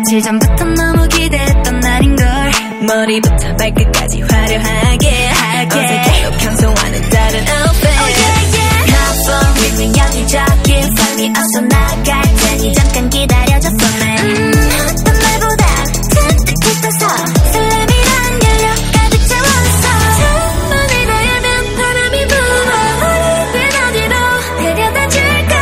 며칠 전부터 너무 기대했던 날인걸. 머리부터 발끝까지 화려하게 어색해도 평소와는 다른 outfit. Oh yeah yeah. Have fun with me 여기저기 Find me 어서 나갈 테니 잠깐 기다려줘 for me. 어떤 말보다 튼튼해서 설렘이란 열려 가득 채웠어. 천만을 봐야면 바람이 불어. 우린 어디로 데려다 줄까?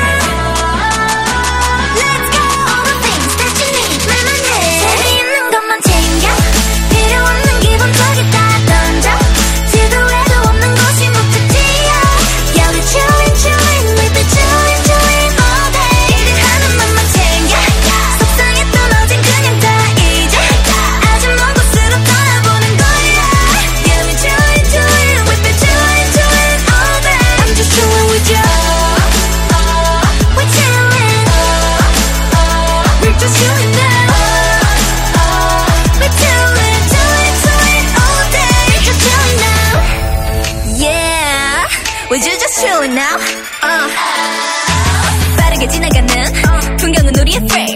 Let's go. All the things that you need 말만 해. 재미있는 것만 챙겨. 필요 없는 기본적인 다 던져. 지도에도 없는 곳이 목적지야. Yeah we chillin' chillin' we be chillin' chillin' all day. 일을 하는 맘만 챙겨. 속상했던 어젠 그냥 다 잊어. 아주 먼 곳으로 떠나보는 거야. Yeah we chillin' chillin' we be chillin' chillin' all day. I'm just chillin' with you. We're chillin'. We're just chillin' now. We're chillin', chillin', chillin' all day. We're just chillin' now. Yeah, we're just chillin' now. 빠르게 지나가는 풍경은 우리의 free.